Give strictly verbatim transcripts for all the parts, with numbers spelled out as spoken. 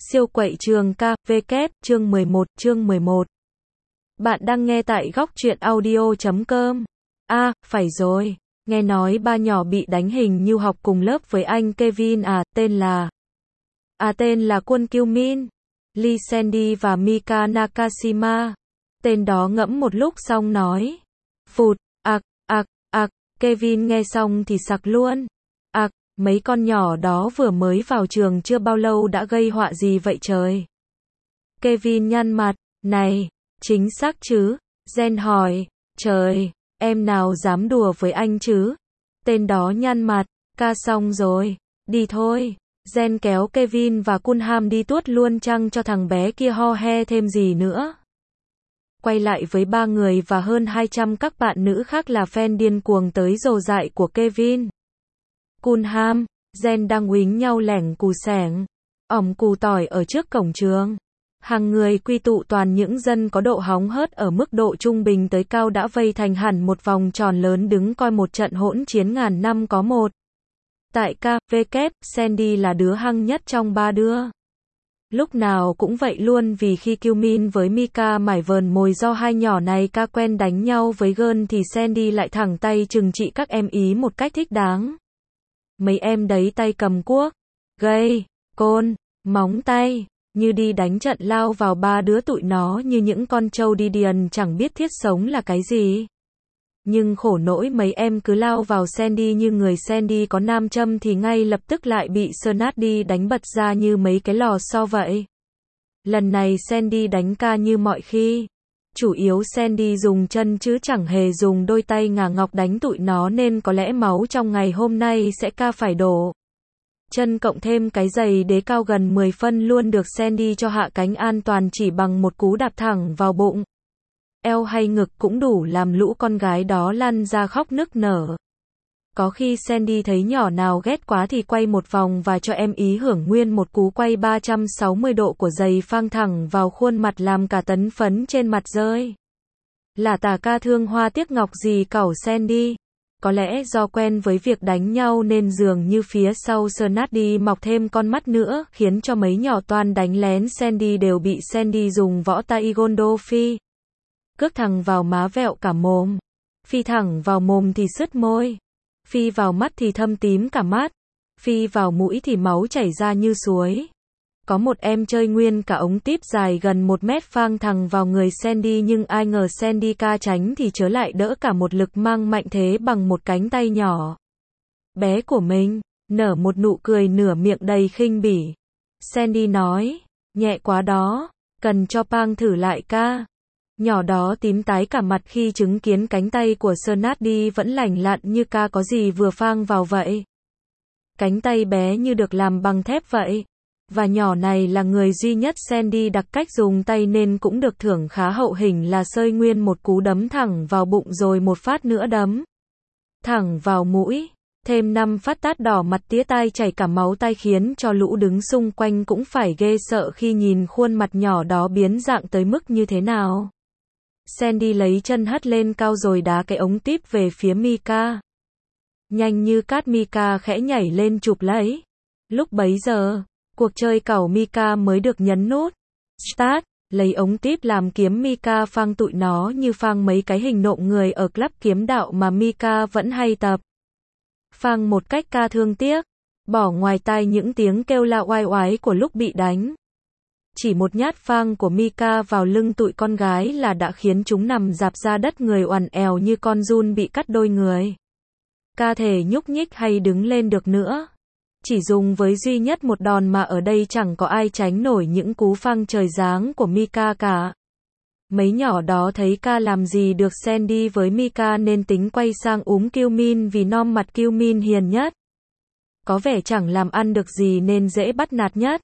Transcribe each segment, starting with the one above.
Siêu quậy trường ca, vê, chương mười một, chương mười một. Bạn đang nghe tại góc truyện audio chấm com. À, phải rồi. Nghe nói ba nhỏ bị đánh hình như học cùng lớp với anh Kevin à, tên là... À tên là Kwon Kyu-min, Lee Sandy và Mika Nakashima. Tên đó ngẫm một lúc xong nói. Phụt, ạc, ạc, ạc, Kevin nghe xong thì sặc luôn. Ạc, mấy con nhỏ đó vừa mới vào trường chưa bao lâu đã gây họa gì vậy trời? Kevin nhăn mặt, này, chính xác chứ? Jen hỏi, trời, em nào dám đùa với anh chứ? Tên đó nhăn mặt, ca xong rồi, đi thôi. Jen kéo Kevin và Kunham đi tuốt luôn chăng cho thằng bé kia ho he thêm gì nữa. Quay lại với ba người và hơn hai trăm các bạn nữ khác là fan điên cuồng tới rồ dại của Kevin. Kunham, Jen đang uýnh nhau lẻng cù sẻng, ỏm cù tỏi ở trước cổng trường. Hàng người quy tụ toàn những dân có độ hóng hớt ở mức độ trung bình tới cao đã vây thành hẳn một vòng tròn lớn đứng coi một trận hỗn chiến ngàn năm có một. Tại ca, vê, Sandy là đứa hăng nhất trong ba đứa. Lúc nào cũng vậy luôn, vì khi Kyu-min với Mika mải vờn mồi do hai nhỏ này ca quen đánh nhau với Girl thì Sandy lại thẳng tay trừng trị các em ý một cách thích đáng. Mấy em đấy tay cầm cuốc, gậy, côn, móng tay, như đi đánh trận lao vào ba đứa tụi nó như những con trâu đi điền chẳng biết thiết sống là cái gì. Nhưng khổ nỗi mấy em cứ lao vào Sandy như người Sandy có nam châm thì ngay lập tức lại bị Snardy đánh bật ra như mấy cái lò xo vậy. Lần này Sandy đánh ca như mọi khi. Chủ yếu Sandy dùng chân chứ chẳng hề dùng đôi tay ngà ngọc đánh tụi nó nên có lẽ máu trong ngày hôm nay sẽ ca phải đổ. Chân cộng thêm cái giày đế cao gần mười phân luôn được Sandy cho hạ cánh an toàn chỉ bằng một cú đạp thẳng vào bụng. Eo hay ngực cũng đủ làm lũ con gái đó lăn ra khóc nức nở. Có khi Sandy thấy nhỏ nào ghét quá thì quay một vòng và cho em ý hưởng nguyên một cú quay ba trăm sáu mươi độ của giày phang thẳng vào khuôn mặt làm cả tấn phấn trên mặt rơi. Là tà ca thương hoa tiếc ngọc gì cẩu Sandy. Có lẽ do quen với việc đánh nhau nên dường như phía sau Snardy mọc thêm con mắt nữa, khiến cho mấy nhỏ toan đánh lén Sandy đều bị Sandy dùng võ taekwondo phi. Cước thẳng vào má vẹo cả mồm. Phi thẳng vào mồm thì sứt môi. Phi vào mắt thì thâm tím cả mắt. Phi vào mũi thì máu chảy ra như suối. Có một em chơi nguyên cả ống típ dài gần một mét phang thẳng vào người Sandy nhưng ai ngờ Sandy ca tránh thì chớ lại đỡ cả một lực mang mạnh thế bằng một cánh tay nhỏ bé của mình, nở một nụ cười nửa miệng đầy khinh bỉ. Sandy nói, nhẹ quá đó, cần cho Pang thử lại ca. Nhỏ đó tím tái cả mặt khi chứng kiến cánh tay của Snardy vẫn lành lặn như ca có gì vừa phang vào vậy. Cánh tay bé như được làm bằng thép vậy. Và nhỏ này là người duy nhất Sandy đặc cách dùng tay nên cũng được thưởng khá hậu hĩnh là sơi nguyên một cú đấm thẳng vào bụng rồi một phát nữa đấm thẳng vào mũi, thêm năm phát tát đỏ mặt tía tai chảy cả máu tai khiến cho lũ đứng xung quanh cũng phải ghê sợ khi nhìn khuôn mặt nhỏ đó biến dạng tới mức như thế nào. Sandy lấy chân hất lên cao rồi đá cái ống típ về phía Mika. Nhanh như cát Mika khẽ nhảy lên chụp lấy. Lúc bấy giờ, cuộc chơi cẩu Mika mới được nhấn nút Start, lấy ống típ làm kiếm Mika phang tụi nó như phang mấy cái hình nộm người ở club kiếm đạo mà Mika vẫn hay tập. Phang một cách ca thương tiếc, bỏ ngoài tai những tiếng kêu la oai oái của lúc bị đánh. Chỉ một nhát phang của Mika vào lưng tụi con gái là đã khiến chúng nằm rạp ra đất người oằn èo như con giun bị cắt đôi người. Ca thể nhúc nhích hay đứng lên được nữa. Chỉ dùng với duy nhất một đòn mà ở đây chẳng có ai tránh nổi những cú phang trời giáng của Mika cả. Mấy nhỏ đó thấy ca làm gì được Sandy với Mika nên tính quay sang úm Kyu-min vì nom mặt Kyu-min hiền nhất. Có vẻ chẳng làm ăn được gì nên dễ bắt nạt nhất.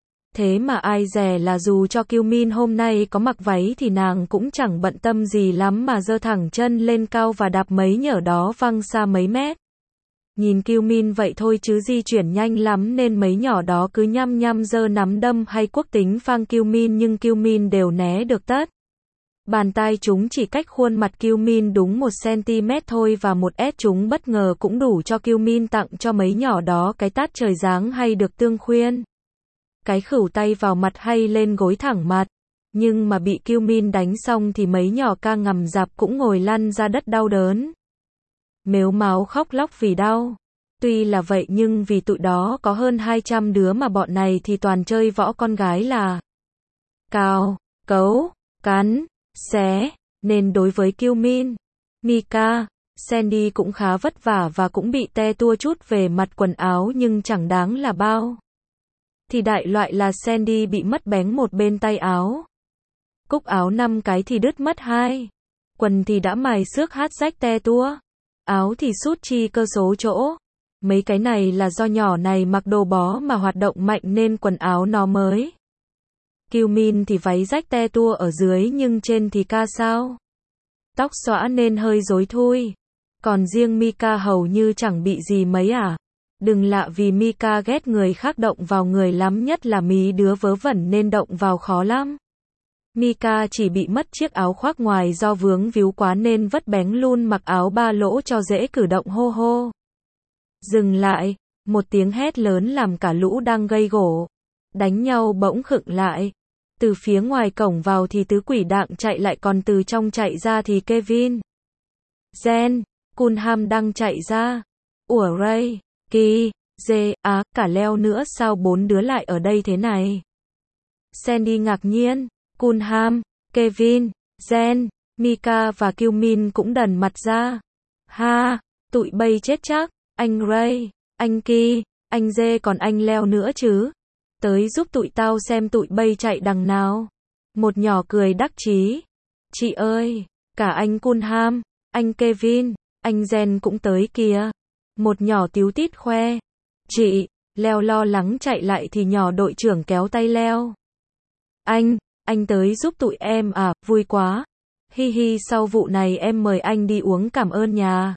Thế mà ai dè là dù cho Kyu-min hôm nay có mặc váy thì nàng cũng chẳng bận tâm gì lắm mà giơ thẳng chân lên cao và đạp mấy nhở đó văng xa mấy mét. Nhìn Kyu-min vậy thôi chứ di chuyển nhanh lắm nên mấy nhỏ đó cứ nhăm nhăm giơ nắm đâm hay cuốc tính phang Kyu-min nhưng Kyu-min đều né được tất. Bàn tay chúng chỉ cách khuôn mặt Kyu-min đúng một xăng-ti-mét thôi và một ét chúng bất ngờ cũng đủ cho Kyu-min tặng cho mấy nhỏ đó cái tát trời giáng hay được tương khuyên. cái khửu tay vào mặt hay lên gối thẳng mặt. Nhưng mà bị Kiêu Min đánh xong thì mấy nhỏ ca ngầm dạp cũng ngồi lăn ra đất đau đớn. Mếu máo khóc lóc vì đau. Tuy là vậy nhưng vì tụi đó có hơn hai trăm đứa mà bọn này thì toàn chơi võ con gái là cào, cấu, cắn, xé, nên đối với Kiêu Min, Mika, Sandy cũng khá vất vả và cũng bị te tua chút về mặt quần áo nhưng chẳng đáng là bao. Thì đại loại là Sandy bị mất bén một bên tay áo. Cúc áo năm cái thì đứt mất hai. Quần thì đã mài xước hát rách te tua. Áo thì sút chi cơ số chỗ. Mấy cái này là do nhỏ này mặc đồ bó mà hoạt động mạnh nên quần áo nó mới. Kiêu Min thì váy rách te tua ở dưới nhưng trên thì ca sao. Tóc xõa nên hơi rối thui. Còn riêng Mika hầu như chẳng bị gì mấy à. Đừng lạ vì Mika ghét người khác động vào người lắm, nhất là mí đứa vớ vẩn nên động vào khó lắm. Mika chỉ bị mất chiếc áo khoác ngoài do vướng víu quá nên vất bén luôn mặc áo ba lỗ cho dễ cử động hô hô. Dừng lại, một tiếng hét lớn làm cả lũ đang gây gổ, đánh nhau bỗng khựng lại. Từ phía ngoài cổng vào thì tứ quỷ đạng chạy lại, còn từ trong chạy ra thì Kevin, Jen, Cunham đang chạy ra. Ủa Ray, Ki, Dê, á, cả Leo nữa, sao bốn đứa lại ở đây thế này? Sandy ngạc nhiên, Cunham, Kevin, Jen, Mika và Kiêu Min cũng đần mặt ra. Ha, tụi bay chết chắc, anh Ray, anh Ki, anh Dê còn anh Leo nữa chứ. Tới giúp tụi tao xem tụi bay chạy đằng nào. Một nhỏ cười đắc chí. Chị ơi, cả anh Cunham, anh Kevin, anh Jen cũng tới kìa. Một nhỏ tíu tít khoe. Chị, Leo lo lắng chạy lại thì nhỏ đội trưởng kéo tay Leo. Anh, anh tới giúp tụi em à, vui quá. Hi hi, sau vụ này em mời anh đi uống cảm ơn nhà.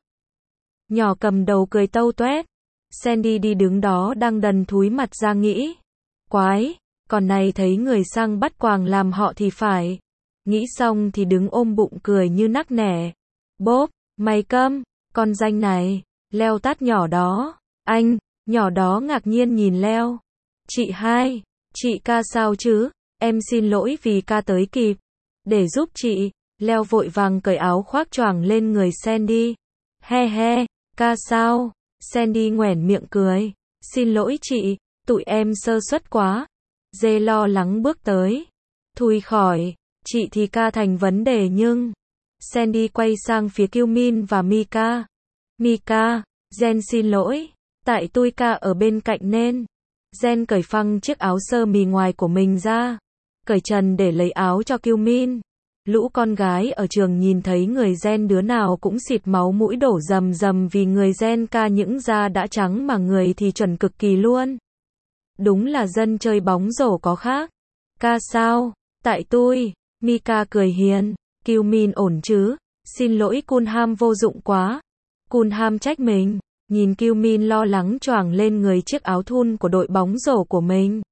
Nhỏ cầm đầu cười tâu toét. Sandy đi đứng đó đang đần thúi mặt ra nghĩ. Quái, còn này thấy người sang bắt quàng làm họ thì phải. Nghĩ xong thì đứng ôm bụng cười như nắc nẻ. Bốp, mày câm, con danh này. Leo tát nhỏ đó. Anh, nhỏ đó ngạc nhiên nhìn Leo. Chị hai, chị ca sao chứ? Em xin lỗi vì ca tới kịp. Để giúp chị, Leo vội vàng cởi áo khoác choàng lên người Sandy. He he, ca sao? Sandy nhoẻn miệng cười. Xin lỗi chị, tụi em sơ suất quá. Dê lo lắng bước tới. Thui khỏi, chị thì ca thành vấn đề nhưng... Sandy quay sang phía Kiêu Min và Mika. Mika, Jen xin lỗi. Tại tôi ca ở bên cạnh nên. Jen cởi phăng chiếc áo sơ mi ngoài của mình ra. Cởi trần để lấy áo cho Kiêu Min. Lũ con gái ở trường nhìn thấy người Jen đứa nào cũng xịt máu mũi đổ rầm rầm vì người Jen ca những da đã trắng mà người thì chuẩn cực kỳ luôn. Đúng là dân chơi bóng rổ có khác. Ca sao? Tại tôi. Mika cười hiền. Kiêu Min ổn chứ? Xin lỗi Cunham, vô dụng quá. Cunham trách mình. Nhìn Kiêu Min lo lắng choàng lên người chiếc áo thun của đội bóng rổ của mình.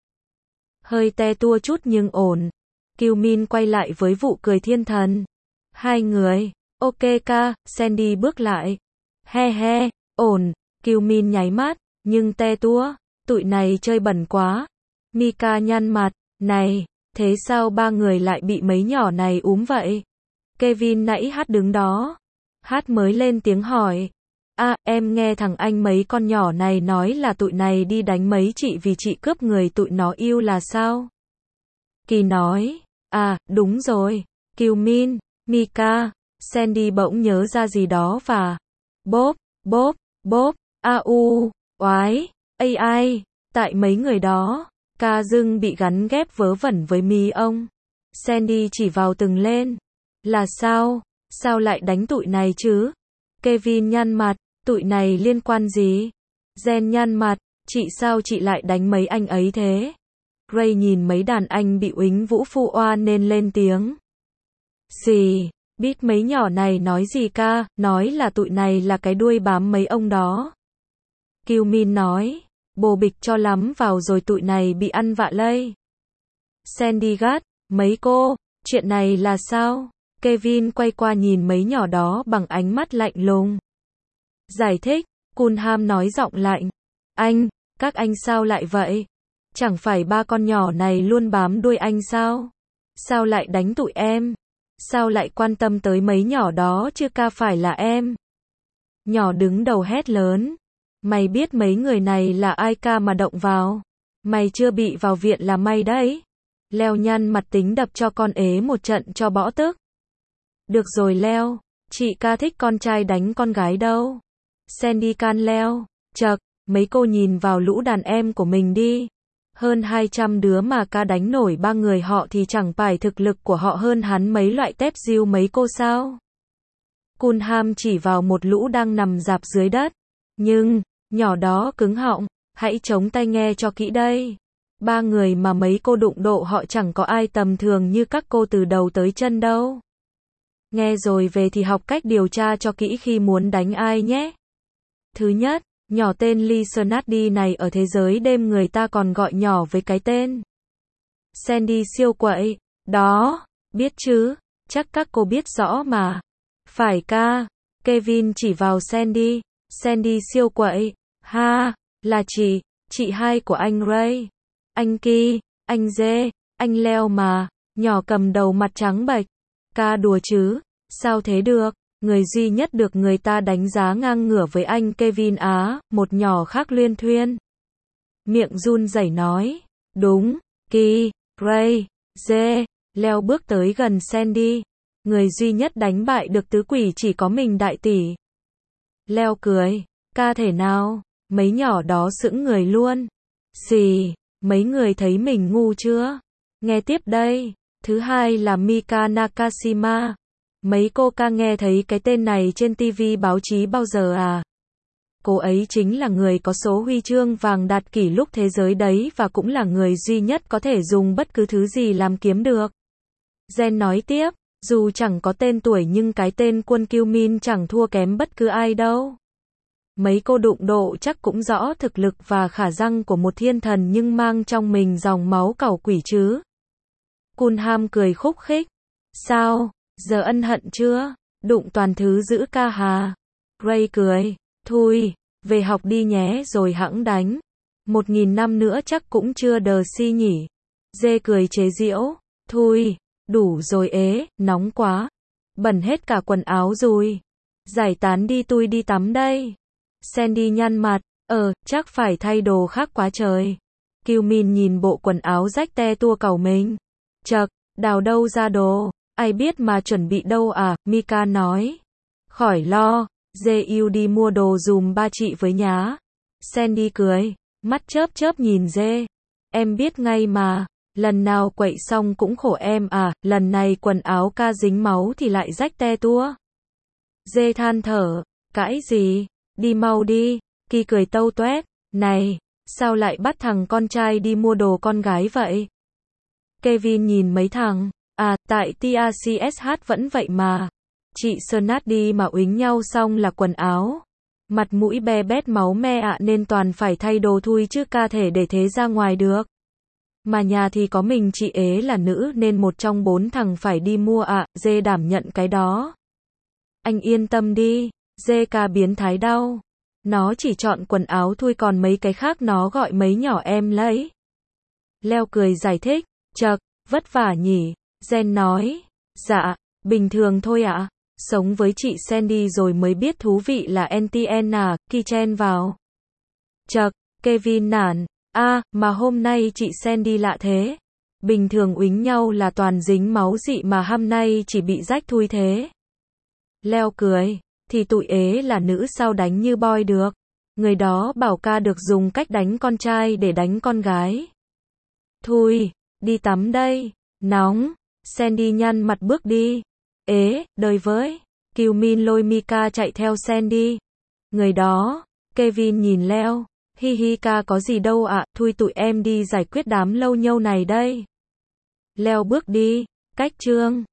Hơi te tua chút nhưng ổn. Kiêu Min quay lại với vụ cười thiên thần. Hai người. Ok ca, Sandy bước lại. He he, ổn. Kiêu Min nháy mắt, nhưng te tua. Tụi này chơi bẩn quá. Mika nhăn mặt. Này, thế sao ba người lại bị mấy nhỏ này úm vậy? Kevin nãy hát đứng đó. Hát mới lên tiếng hỏi. À, em nghe thằng anh mấy con nhỏ này nói là tụi này đi đánh mấy chị vì chị cướp người tụi nó yêu là sao? Kỳ nói. À, đúng rồi. Kiêu Min, Mika, Sandy bỗng nhớ ra gì đó và... Bốp, bốp, bốp, a u, oái, ai ai, tại mấy người đó, ca dưng bị gắn ghép vớ vẩn với mí ông. Sandy chỉ vào từng lên. Là sao? Sao lại đánh tụi này chứ? Kevin nhăn mặt. Tụi này liên quan gì? Jen nhăn mặt. Chị sao chị lại đánh mấy anh ấy thế? Ray nhìn mấy đàn anh bị uýnh vũ phu oan nên lên tiếng. Xì, biết mấy nhỏ này nói gì ca? Nói là tụi này là cái đuôi bám mấy ông đó. Kiêu Min nói. Bồ bịch cho lắm vào rồi tụi này bị ăn vạ lây. Sandy gắt. Mấy cô, chuyện này là sao? Kevin quay qua nhìn mấy nhỏ đó bằng ánh mắt lạnh lùng. Giải thích, Cunham nói giọng lạnh. Anh, các anh sao lại vậy? Chẳng phải ba con nhỏ này luôn bám đuôi anh sao? Sao lại đánh tụi em? Sao lại quan tâm tới mấy nhỏ đó chứ ca phải là em? Nhỏ đứng đầu hét lớn. Mày biết mấy người này là ai ca mà động vào? Mày chưa bị vào viện là may đấy. Leo nhăn mặt tính đập cho con ế một trận cho bỏ tức. Được rồi Leo, chị ca thích con trai đánh con gái đâu. Sandy can Leo, chậc, mấy cô nhìn vào lũ đàn em của mình đi. Hơn hai trăm đứa mà ca đánh nổi ba người họ thì chẳng phải thực lực của họ hơn hắn mấy loại tép diêu mấy cô sao? Cunham chỉ vào một lũ đang nằm rạp dưới đất. Nhưng, nhỏ đó cứng họng, hãy chống tay nghe cho kỹ đây. Ba người mà mấy cô đụng độ họ chẳng có ai tầm thường như các cô từ đầu tới chân đâu. Nghe rồi về thì học cách điều tra cho kỹ khi muốn đánh ai nhé. Thứ nhất, nhỏ tên Lee Snardy này ở thế giới đêm người ta còn gọi nhỏ với cái tên Sandy siêu quậy. Đó, biết chứ, chắc các cô biết rõ mà. Phải ca, Kevin chỉ vào Sandy. Sandy siêu quậy, ha, là chị, chị hai của anh Ray. Anh Ki, anh Dê, anh Leo mà. Nhỏ cầm đầu mặt trắng bệch. Ca đùa chứ, sao thế được? Người duy nhất được người ta đánh giá ngang ngửa với anh Kevin á, một nhỏ khác luyên thuyên. Miệng run rẩy nói, đúng, Ki, Ray, Dê. Leo bước tới gần Sandy. Người duy nhất đánh bại được tứ quỷ chỉ có mình đại tỷ. Leo cười, ca thể nào? Mấy nhỏ đó sững người luôn. Xì, mấy người thấy mình ngu chưa? Nghe tiếp đây. Thứ hai là Mika Nakashima. Mấy cô ca nghe thấy cái tên này trên ti vi báo chí bao giờ à? Cô ấy chính là người có số huy chương vàng đạt kỷ lục thế giới đấy và cũng là người duy nhất có thể dùng bất cứ thứ gì làm kiếm được. Jen nói tiếp, dù chẳng có tên tuổi nhưng cái tên Quân Kiêu Min chẳng thua kém bất cứ ai đâu. Mấy cô đụng độ chắc cũng rõ thực lực và khả năng của một thiên thần nhưng mang trong mình dòng máu cẩu quỷ chứ. Cunham cười khúc khích. Sao, giờ ân hận chưa? Đụng toàn thứ giữ ca hà. Ray cười. Thôi, về học đi nhé rồi hẵng đánh. Một nghìn năm nữa chắc cũng chưa đờ si nhỉ. Dê cười chế giễu. Thôi, đủ rồi ế, nóng quá. Bẩn hết cả quần áo rồi. Giải tán đi tôi đi tắm đây. Sandy nhăn mặt. Ờ, chắc phải thay đồ khác quá trời. Kiêu Min nhìn bộ quần áo rách te tua cầu mình. Chậc, đào đâu ra đồ, ai biết mà chuẩn bị đâu à, Mika nói. Khỏi lo, Dê yêu đi mua đồ dùm ba chị với nhá. Sandy cười, mắt chớp chớp nhìn Dê. Em biết ngay mà, lần nào quậy xong cũng khổ em à, lần này quần áo ca dính máu thì lại rách te tua. Dê than thở, cãi gì, đi mau đi, Ki cười tâu toét, này, sao lại bắt thằng con trai đi mua đồ con gái vậy? Kevin nhìn mấy thằng, à, tại tê rờ xê ét hát vẫn vậy mà. Chị Snardy mà uýnh nhau xong là quần áo. Mặt mũi be bét máu me ạ nên toàn phải thay đồ thui chứ ca thể để thế ra ngoài được. Mà nhà thì có mình chị ế là nữ nên một trong bốn thằng phải đi mua ạ, Dê đảm nhận cái đó. Anh yên tâm đi, Dê ca biến thái đau. Nó chỉ chọn quần áo thui còn mấy cái khác nó gọi mấy nhỏ em lấy. Leo cười giải thích, chậc, vất vả nhỉ, Jen nói, dạ, bình thường thôi ạ, sống với chị Sandy rồi mới biết thú vị là en tê en à, Ki chen vào. Chậc, Kevin nản, a, à, mà hôm nay chị Sandy lạ thế, bình thường uýnh nhau là toàn dính máu dị mà hôm nay chỉ bị rách thui thế. Leo cười, thì tụi ế là nữ sao đánh như boy được, người đó bảo ca được dùng cách đánh con trai để đánh con gái. Thôi, đi tắm đây, nóng, Sandy nhăn mặt bước đi. Ế, đời với, Kiêu Min lôi Mika chạy theo Sandy. Người đó, Kevin nhìn Leo, hi hi ca có gì đâu ạ, thôi tụi em đi giải quyết đám lâu nhâu này đây. Leo bước đi, cách chương.